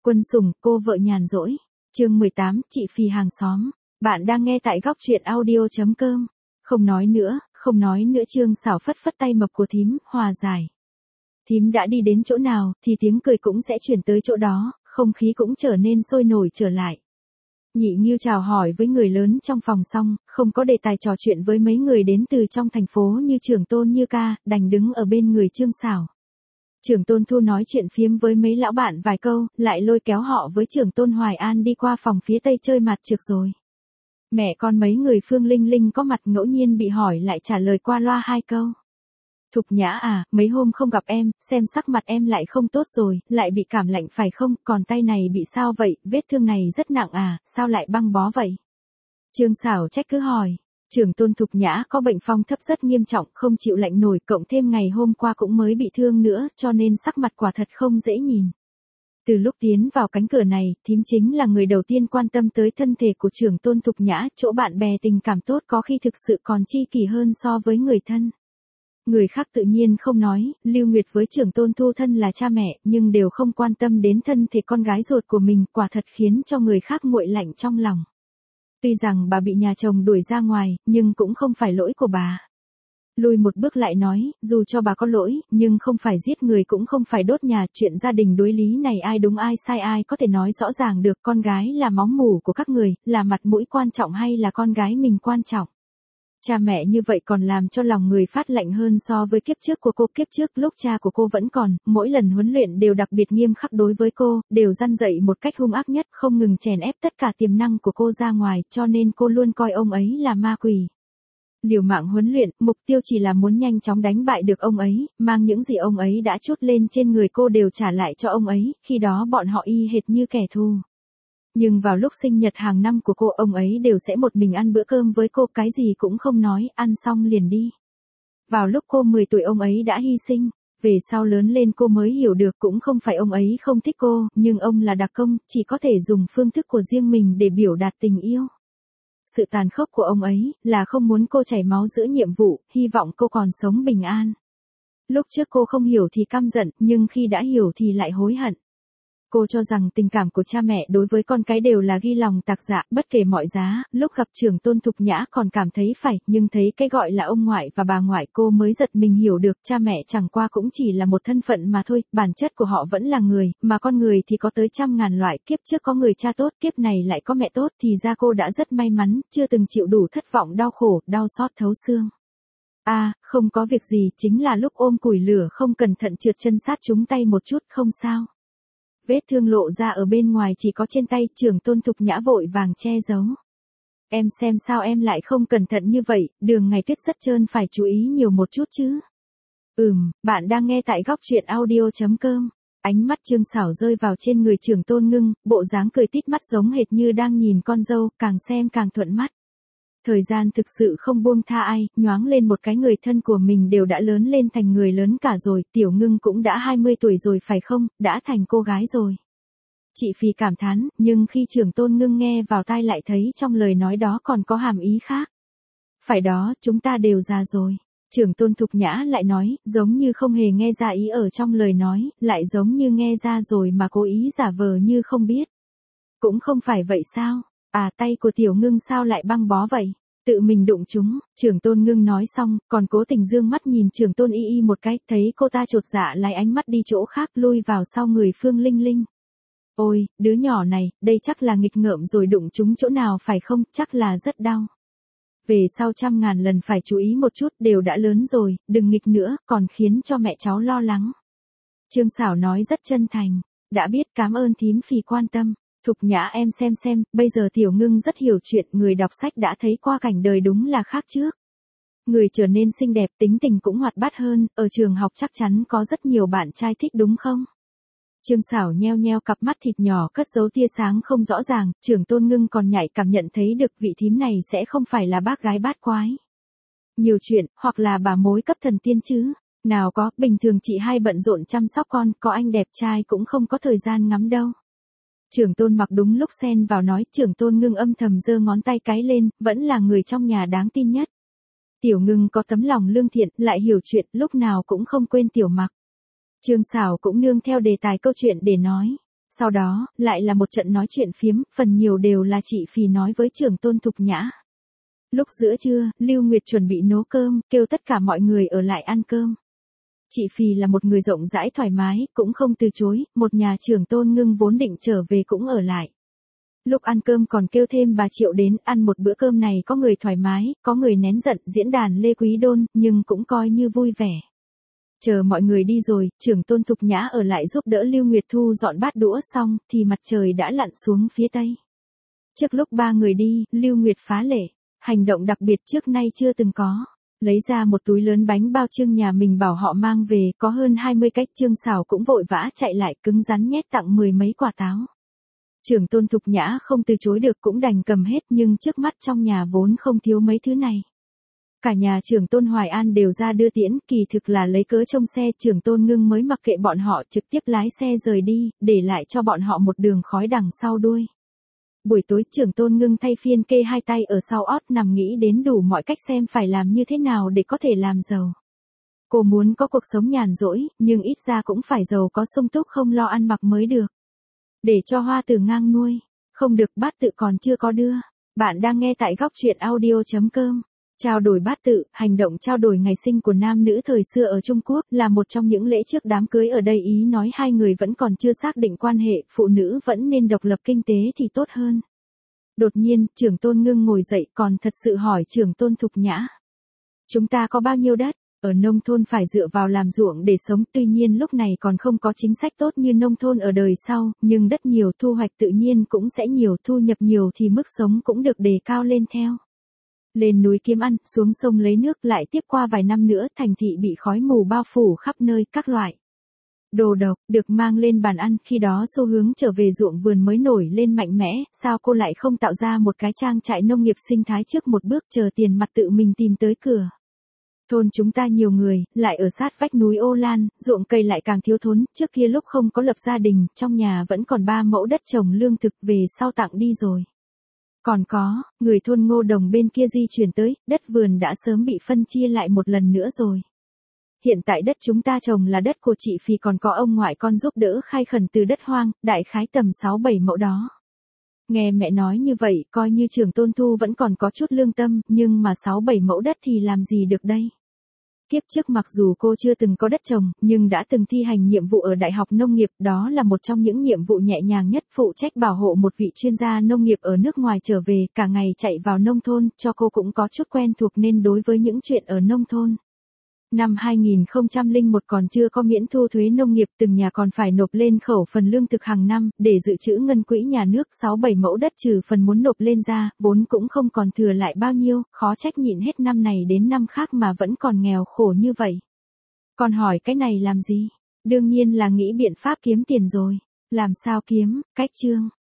Quân sủng, cô vợ nhàn rỗi. Chương 18, chị phì hàng xóm. Bạn đang nghe tại góc truyện audio.com. Không nói nữa Trương Sảo phất phất tay mập của thím, hòa giải. Thím đã đi đến chỗ nào, thì tiếng cười cũng sẽ chuyển tới chỗ đó, không khí cũng trở nên sôi nổi trở lại. Nhị Nghiêu chào hỏi với người lớn trong phòng xong, không có đề tài trò chuyện với mấy người đến từ trong thành phố như trưởng tôn Như Ca, đành đứng ở bên người Trương Sảo. Trưởng tôn Thu nói chuyện phiếm với mấy lão bạn vài câu, lại lôi kéo họ với trưởng tôn Hoài An đi qua phòng phía tây chơi mặt trược rồi. Mẹ con mấy người Phương Linh Linh có mặt ngẫu nhiên bị hỏi lại trả lời qua loa 2 câu. Thục Nhã à, mấy hôm không gặp em, xem sắc mặt em lại không tốt rồi, lại bị cảm lạnh phải không, còn tay này bị sao vậy, vết thương này rất nặng à, sao lại băng bó vậy? Trương Sảo trách cứ hỏi. Trưởng tôn Thục Nhã có bệnh phong thấp rất nghiêm trọng, không chịu lạnh nổi, cộng thêm ngày hôm qua cũng mới bị thương nữa, cho nên sắc mặt quả thật không dễ nhìn. Từ lúc tiến vào cánh cửa này, thím chính là người đầu tiên quan tâm tới thân thể của trưởng tôn Thục Nhã, chỗ bạn bè tình cảm tốt có khi thực sự còn chi kỷ hơn so với người thân. Người khác tự nhiên không nói, Lưu Nguyệt với trưởng tôn Thu thân là cha mẹ, nhưng đều không quan tâm đến thân thể con gái ruột của mình, quả thật khiến cho người khác nguội lạnh trong lòng. Tuy rằng bà bị nhà chồng đuổi ra ngoài, nhưng cũng không phải lỗi của bà. Lùi một bước lại nói, dù cho bà có lỗi, nhưng không phải giết người cũng không phải đốt nhà, chuyện gia đình đối lý này ai đúng ai sai ai có thể nói rõ ràng được, con gái là máu mủ của các người, là mặt mũi quan trọng hay là con gái mình quan trọng. Cha mẹ như vậy còn làm cho lòng người phát lạnh hơn so với kiếp trước của cô. Kiếp trước lúc cha của cô vẫn còn, mỗi lần huấn luyện đều đặc biệt nghiêm khắc đối với cô, đều răn dạy một cách hung ác nhất, không ngừng chèn ép tất cả tiềm năng của cô ra ngoài, cho nên cô luôn coi ông ấy là ma quỷ. Liều mạng huấn luyện, mục tiêu chỉ là muốn nhanh chóng đánh bại được ông ấy, mang những gì ông ấy đã trút lên trên người cô đều trả lại cho ông ấy, khi đó bọn họ y hệt như kẻ thù. Nhưng vào lúc sinh nhật hàng năm của cô, ông ấy đều sẽ một mình ăn bữa cơm với cô, cái gì cũng không nói, ăn xong liền đi. Vào lúc cô 10 tuổi ông ấy đã hy sinh, về sau lớn lên cô mới hiểu được cũng không phải ông ấy không thích cô, nhưng ông là đặc công, chỉ có thể dùng phương thức của riêng mình để biểu đạt tình yêu. Sự tàn khốc của ông ấy là không muốn cô chảy máu giữa nhiệm vụ, hy vọng cô còn sống bình an. Lúc trước cô không hiểu thì căm giận, nhưng khi đã hiểu thì lại hối hận. Cô cho rằng tình cảm của cha mẹ đối với con cái đều là ghi lòng tạc dạ, bất kể mọi giá, lúc gặp trưởng tôn Thục Nhã còn cảm thấy phải, nhưng thấy cái gọi là ông ngoại và bà ngoại cô mới giật mình hiểu được, cha mẹ chẳng qua cũng chỉ là một thân phận mà thôi, bản chất của họ vẫn là người, mà con người thì có tới trăm ngàn loại, kiếp trước có người cha tốt, kiếp này lại có mẹ tốt, thì ra cô đã rất may mắn, chưa từng chịu đủ thất vọng đau khổ, đau xót thấu xương. Không có việc gì, chính là lúc ôm củi lửa không cẩn thận trượt chân sát trúng tay một chút, không sao. Vết thương lộ ra ở bên ngoài chỉ có trên tay, trưởng tôn Thục Nhã vội vàng che giấu. Em xem sao em lại không cẩn thận như vậy, đường ngày tuyết rất trơn, phải chú ý nhiều một chút chứ. Bạn đang nghe tại góc truyện audio.com. Ánh mắt Trương Sảo rơi vào trên người trưởng tôn Ngưng, bộ dáng cười tít mắt giống hệt như đang nhìn con dâu, càng xem càng thuận mắt. Thời gian thực sự không buông tha ai, nhoáng lên một cái người thân của mình đều đã lớn lên thành người lớn cả rồi, Tiểu Ngưng cũng đã 20 tuổi rồi phải không, đã thành cô gái rồi. Chị Phi cảm thán, nhưng khi trưởng tôn Ngưng nghe vào tai lại thấy trong lời nói đó còn có hàm ý khác. Phải đó, chúng ta đều già rồi. Trưởng tôn Thục Nhã lại nói, giống như không hề nghe ra ý ở trong lời nói, lại giống như nghe ra rồi mà cố ý giả vờ như không biết. Cũng không phải vậy sao? Tay của Tiểu Ngưng sao lại băng bó vậy? Tự mình đụng chúng, trưởng tôn Ngưng nói xong, còn cố tình dương mắt nhìn trưởng tôn Y Y một cái, thấy cô ta chột dạ lái ánh mắt đi chỗ khác, lui vào sau người Phương Linh Linh. Ôi, đứa nhỏ này, đây chắc là nghịch ngợm rồi, đụng chúng chỗ nào phải không, chắc là rất đau. Về sau 100.000 lần phải chú ý một chút, đều đã lớn rồi, đừng nghịch nữa, còn khiến cho mẹ cháu lo lắng. Trương Sảo nói rất chân thành, đã biết, cảm ơn thím Phi quan tâm. Thục Nhã em xem, bây giờ Tiểu Ngưng rất hiểu chuyện, người đọc sách đã thấy qua cảnh đời đúng là khác trước. Người trở nên xinh đẹp, tính tình cũng hoạt bát hơn, ở trường học chắc chắn có rất nhiều bạn trai thích đúng không? Trương Sảo nheo nheo cặp mắt thịt nhỏ cất giấu tia sáng không rõ ràng, trưởng tôn Ngưng còn nhạy cảm nhận thấy được vị thím này sẽ không phải là bác gái bát quái. Nhiều chuyện, hoặc là bà mối cấp thần tiên chứ. Nào có, bình thường chị hai bận rộn chăm sóc con, có anh đẹp trai cũng không có thời gian ngắm đâu. Trưởng tôn Mặc đúng lúc xen vào nói, trưởng tôn Ngưng âm thầm giơ ngón tay cái lên, vẫn là người trong nhà đáng tin nhất. Tiểu Ngưng có tấm lòng lương thiện, lại hiểu chuyện, lúc nào cũng không quên Tiểu Mặc. Trương Sảo cũng nương theo đề tài câu chuyện để nói. Sau đó, lại là một trận nói chuyện phiếm, phần nhiều đều là chị Phì nói với trưởng tôn Thục Nhã. Lúc giữa trưa, Lưu Nguyệt chuẩn bị nấu cơm, kêu tất cả mọi người ở lại ăn cơm. Chị Phì là một người rộng rãi thoải mái, cũng không từ chối, một nhà trưởng tôn Ngưng vốn định trở về cũng ở lại. Lúc ăn cơm còn kêu thêm bà Triệu đến, ăn một bữa cơm này có người thoải mái, có người nén giận, diễn đàn Lê Quý Đôn, nhưng cũng coi như vui vẻ. Chờ mọi người đi rồi, trưởng tôn Thục Nhã ở lại giúp đỡ Lưu Nguyệt thu dọn bát đũa xong, thì mặt trời đã lặn xuống phía tây. Trước lúc ba người đi, Lưu Nguyệt phá lệ, hành động đặc biệt trước nay chưa từng có. Lấy ra một túi lớn bánh bao Trương nhà mình bảo họ mang về, có hơn 20 cách. Trương Sảo cũng vội vã chạy lại cứng rắn nhét tặng 10 mấy quả táo. Trưởng tôn Thục Nhã không từ chối được cũng đành cầm hết, nhưng trước mắt trong nhà vốn không thiếu mấy thứ này. Cả nhà trưởng tôn Hoài An đều ra đưa tiễn, kỳ thực là lấy cớ trông xe. Trưởng tôn Ngưng mới mặc kệ bọn họ, trực tiếp lái xe rời đi, để lại cho bọn họ một đường khói đằng sau đuôi. Buổi tối trưởng tôn Ngưng thay phiên kê hai tay ở sau ót nằm nghĩ đến đủ mọi cách xem phải làm như thế nào để có thể làm giàu. Cô muốn có cuộc sống nhàn rỗi, nhưng ít ra cũng phải giàu có sung túc không lo ăn mặc mới được. Để cho Hoa Tử ngang nuôi. Không được, bát tự còn chưa có đưa. Bạn đang nghe tại góc truyện audio.com. Trao đổi bát tự, hành động trao đổi ngày sinh của nam nữ thời xưa ở Trung Quốc, là một trong những lễ trước đám cưới. Ở đây ý nói hai người vẫn còn chưa xác định quan hệ, phụ nữ vẫn nên độc lập kinh tế thì tốt hơn. Đột nhiên, trưởng tôn Ngưng ngồi dậy còn thật sự hỏi trưởng tôn Thục Nhã. Chúng ta có bao nhiêu đất? Ở nông thôn phải dựa vào làm ruộng để sống, tuy nhiên lúc này còn không có chính sách tốt như nông thôn ở đời sau, nhưng đất nhiều thu hoạch tự nhiên cũng sẽ nhiều, thu nhập nhiều thì mức sống cũng được đề cao lên theo. Lên núi kiếm ăn, xuống sông lấy nước, lại tiếp qua vài năm nữa thành thị bị khói mù bao phủ khắp nơi, các loại đồ độc được mang lên bàn ăn. Khi đó xu hướng trở về ruộng vườn mới nổi lên mạnh mẽ, sao cô lại không tạo ra một cái trang trại nông nghiệp sinh thái trước một bước, chờ tiền mặt tự mình tìm tới cửa. Thôn chúng ta nhiều người, lại ở sát vách núi Ô Lan, ruộng cây lại càng thiếu thốn. Trước kia lúc không có lập gia đình, trong nhà vẫn còn 3 mẫu đất trồng lương thực, về sau tặng đi rồi. Còn có, người thôn Ngô Đồng bên kia di chuyển tới, đất vườn đã sớm bị phân chia lại một lần nữa rồi. Hiện tại đất chúng ta trồng là đất của chị Phì, còn có ông ngoại con giúp đỡ khai khẩn từ đất hoang, đại khái tầm 6-7 mẫu đó. Nghe mẹ nói như vậy, coi như trưởng tôn Thu vẫn còn có chút lương tâm, nhưng mà 6-7 mẫu đất thì làm gì được đây? Kiếp trước mặc dù cô chưa từng có đất trồng, nhưng đã từng thi hành nhiệm vụ ở Đại học Nông nghiệp, đó là một trong những nhiệm vụ nhẹ nhàng nhất, phụ trách bảo hộ một vị chuyên gia nông nghiệp ở nước ngoài trở về, cả ngày chạy vào nông thôn, cho cô cũng có chút quen thuộc nên đối với những chuyện ở nông thôn. Năm 2001 còn chưa có miễn thu thuế nông nghiệp, từng nhà còn phải nộp lên khẩu phần lương thực hàng năm, để dự trữ ngân quỹ nhà nước. 6-7 mẫu đất trừ phần muốn nộp lên ra, vốn cũng không còn thừa lại bao nhiêu, khó trách nhịn hết năm này đến năm khác mà vẫn còn nghèo khổ như vậy. Còn hỏi cái này làm gì? Đương nhiên là nghĩ biện pháp kiếm tiền rồi. Làm sao kiếm? Cách chương.